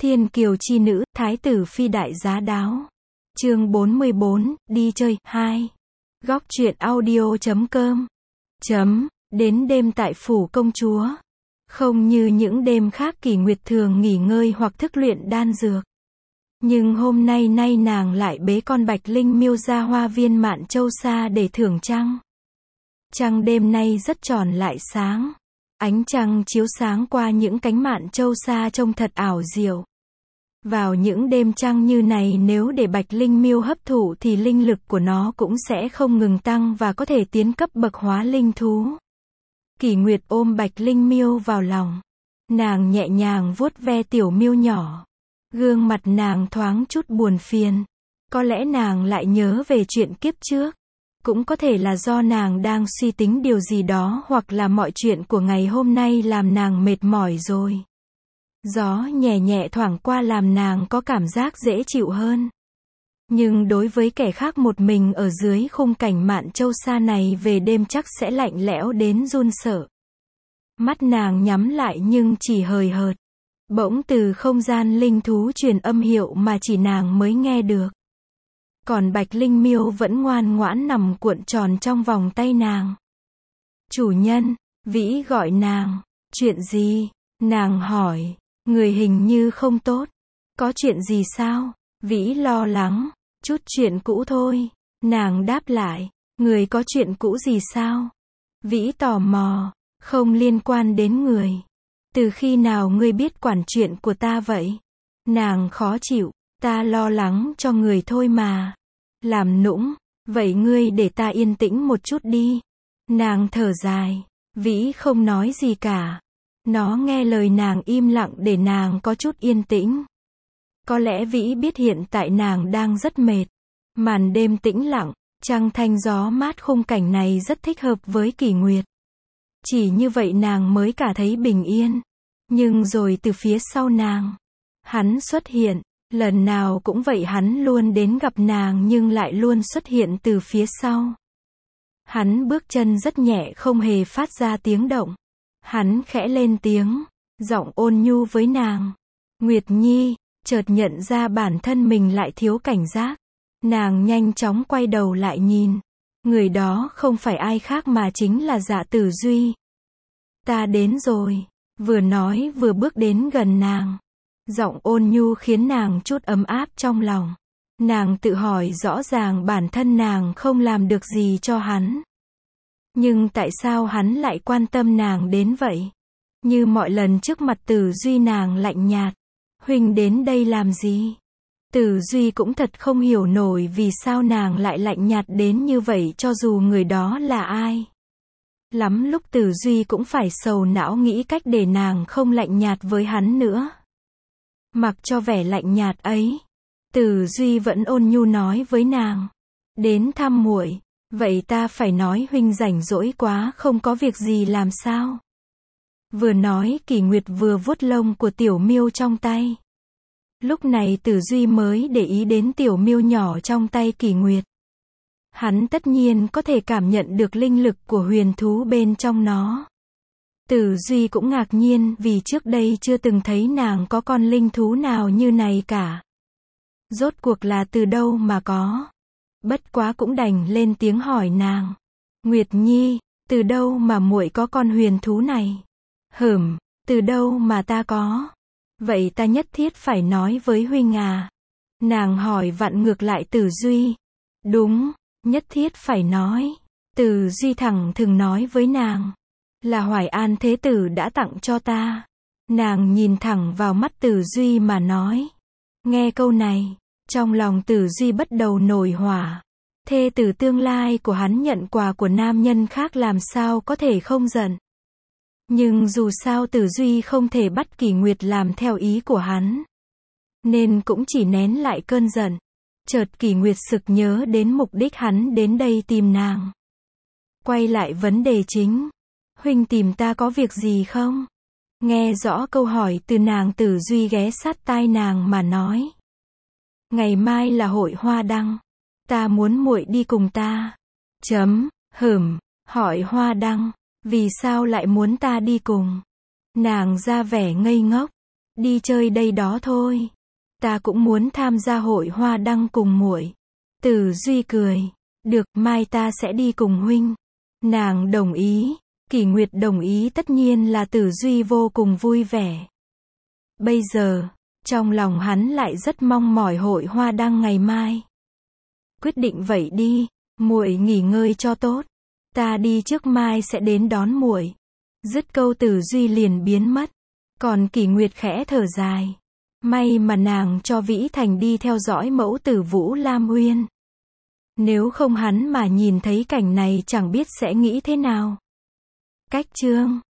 Thiên kiều chi nữ, thái tử phi đại giá đáo. Chương 44, đi chơi, 2. Góc truyện audio.com. Đến đêm tại phủ công chúa. Không như những đêm khác Kỷ Nguyệt thường nghỉ ngơi hoặc thức luyện đan dược. Nhưng hôm nay nàng lại bế con Bạch Linh Miêu ra hoa viên Mạn Châu Sa để thưởng trăng. Trăng đêm nay rất tròn lại sáng. Ánh trăng chiếu sáng qua những cánh Mạn Châu Sa trông thật ảo diệu. Vào những đêm trăng như này nếu để Bạch Linh Miêu hấp thụ thì linh lực của nó cũng sẽ không ngừng tăng và có thể tiến cấp bậc hóa linh thú. Kỷ Nguyệt ôm Bạch Linh Miêu vào lòng. Nàng nhẹ nhàng vuốt ve tiểu miêu nhỏ. Gương mặt nàng thoáng chút buồn phiền. Có lẽ nàng lại nhớ về chuyện kiếp trước. Cũng có thể là do nàng đang suy tính điều gì đó hoặc là mọi chuyện của ngày hôm nay làm nàng mệt mỏi rồi. Gió nhẹ nhẹ thoảng qua làm nàng có cảm giác dễ chịu hơn. Nhưng đối với kẻ khác một mình ở dưới khung cảnh Mạn Châu Sa này về đêm chắc sẽ lạnh lẽo đến run sợ. Mắt nàng nhắm lại nhưng chỉ hời hợt. Bỗng từ không gian linh thú truyền âm hiệu mà chỉ nàng mới nghe được. Còn Bạch Linh Miêu vẫn ngoan ngoãn nằm cuộn tròn trong vòng tay nàng. Chủ nhân, Vĩ gọi nàng. Chuyện gì? Nàng hỏi. Người hình như không tốt. Có chuyện gì sao? Vĩ lo lắng. Chút chuyện cũ thôi. Nàng đáp lại. Người có chuyện cũ gì sao? Vĩ tò mò. Không liên quan đến người. Từ khi nào ngươi biết quản chuyện của ta vậy? Nàng khó chịu. Ta lo lắng cho người thôi mà. Làm nũng. Vậy ngươi để ta yên tĩnh một chút đi. Nàng thở dài. Vĩ không nói gì cả. Nó nghe lời nàng im lặng để nàng có chút yên tĩnh. Có lẽ Vĩ biết hiện tại nàng đang rất mệt. Màn đêm tĩnh lặng, trăng thanh gió mát khung cảnh này rất thích hợp với Kỷ Nguyệt. Chỉ như vậy nàng mới cả thấy bình yên. Nhưng rồi từ phía sau nàng, hắn xuất hiện. Lần nào cũng vậy, hắn luôn đến gặp nàng nhưng lại luôn xuất hiện từ phía sau. Hắn bước chân rất nhẹ không hề phát ra tiếng động. Hắn khẽ lên tiếng, giọng ôn nhu với nàng. Nguyệt Nhi, chợt nhận ra bản thân mình lại thiếu cảnh giác. Nàng nhanh chóng quay đầu lại nhìn. Người đó không phải ai khác mà chính là Dạ Tử Duy. Ta đến rồi. Vừa nói vừa bước đến gần nàng. Giọng ôn nhu khiến nàng chút ấm áp trong lòng. Nàng tự hỏi rõ ràng bản thân nàng không làm được gì cho hắn. Nhưng tại sao hắn lại quan tâm nàng đến vậy? Như mọi lần trước mặt Tử Duy nàng lạnh nhạt. Huynh đến đây làm gì? Tử Duy cũng thật không hiểu nổi vì sao nàng lại lạnh nhạt đến như vậy cho dù người đó là ai. Lắm lúc Tử Duy cũng phải sầu não nghĩ cách để nàng không lạnh nhạt với hắn nữa. Mặc cho vẻ lạnh nhạt ấy, Tử Duy vẫn ôn nhu nói với nàng. Đến thăm muội. Vậy ta phải nói huynh rảnh rỗi quá không có việc gì làm sao? Vừa nói Kỷ Nguyệt vừa vuốt lông của tiểu miêu trong tay. Lúc này Tử Duy mới để ý đến tiểu miêu nhỏ trong tay Kỷ Nguyệt. Hắn tất nhiên có thể cảm nhận được linh lực của huyền thú bên trong nó. Tử Duy cũng ngạc nhiên vì trước đây chưa từng thấy nàng có con linh thú nào như này cả. Rốt cuộc là từ đâu mà có? Bất quá cũng đành lên tiếng hỏi nàng. Nguyệt Nhi, từ đâu mà muội có con huyền thú này? Từ đâu mà ta có? Vậy ta nhất thiết phải nói với huynh à? Nàng hỏi vặn ngược lại Tử Duy. Đúng, nhất thiết phải nói. Tử Duy thẳng thừng nói với nàng. Là Hoài An Thế Tử đã tặng cho ta. Nàng nhìn thẳng vào mắt Tử Duy mà nói. Nghe câu này, trong lòng Tử Duy bắt đầu nổi hỏa. Thê tử tương lai của hắn nhận quà của nam nhân khác làm sao có thể không giận. Nhưng dù sao Tử Duy không thể bắt Kỷ Nguyệt làm theo ý của hắn. Nên cũng chỉ nén lại cơn giận. Chợt Kỷ Nguyệt sực nhớ đến mục đích hắn đến đây tìm nàng. Quay lại vấn đề chính. Huynh tìm ta có việc gì không? Nghe rõ câu hỏi từ nàng, Tử Duy ghé sát tai nàng mà nói. Ngày mai là hội hoa đăng. Ta muốn muội đi cùng ta. Hỏi hoa đăng. Vì sao lại muốn ta đi cùng? Nàng ra vẻ ngây ngốc. Đi chơi đây đó thôi. Ta cũng muốn tham gia hội hoa đăng cùng muội. Tử Duy cười. Được, mai ta sẽ đi cùng huynh. Nàng đồng ý. Kỷ Nguyệt đồng ý, tất nhiên là Tử Duy vô cùng vui vẻ. Bây giờ, trong lòng hắn lại rất mong mỏi hội hoa đăng ngày mai. Quyết định vậy đi, muội nghỉ ngơi cho tốt. Ta đi trước, mai sẽ đến đón muội. Dứt câu Tử Duy liền biến mất. Còn Kỷ Nguyệt khẽ thở dài. May mà nàng cho Vĩ Thành đi theo dõi mẫu tử Vũ Lam Uyên. Nếu không hắn mà nhìn thấy cảnh này chẳng biết sẽ nghĩ thế nào. Cách chương